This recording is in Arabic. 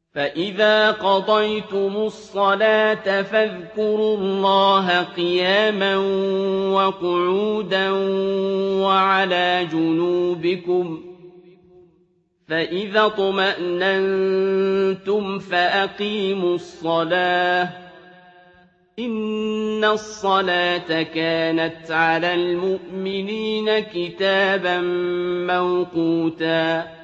فَإِذَا قَضَيْتُمُ الصَّلَاةَ فاذكروا اللَّهَ قِيَامًا وَقُعُودًا وَعَلَىٰ جُنُوبِكُمْ ۚ فَإِذَا اطْمَأْنَنتُمْ فَأَقِيمُوا الصَّلَاةَ ۚ إِنَّ الصَّلَاةَ كَانَتْ عَلَى الْمُؤْمِنِينَ كِتَابًا مَّوْقُوتًا